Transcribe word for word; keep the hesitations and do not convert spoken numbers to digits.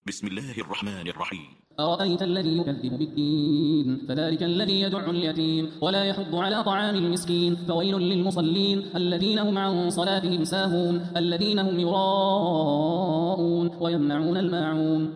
بسم الله الرحمن الرحيم. أرأيت الذي يكذب بالدين فذلك الذي يدع اليتيم ولا يحض على طعام المسكين فويل للمصلين الذين هم عن صلاتهم ساهون الذين هم يراءون ويمنعون الماعون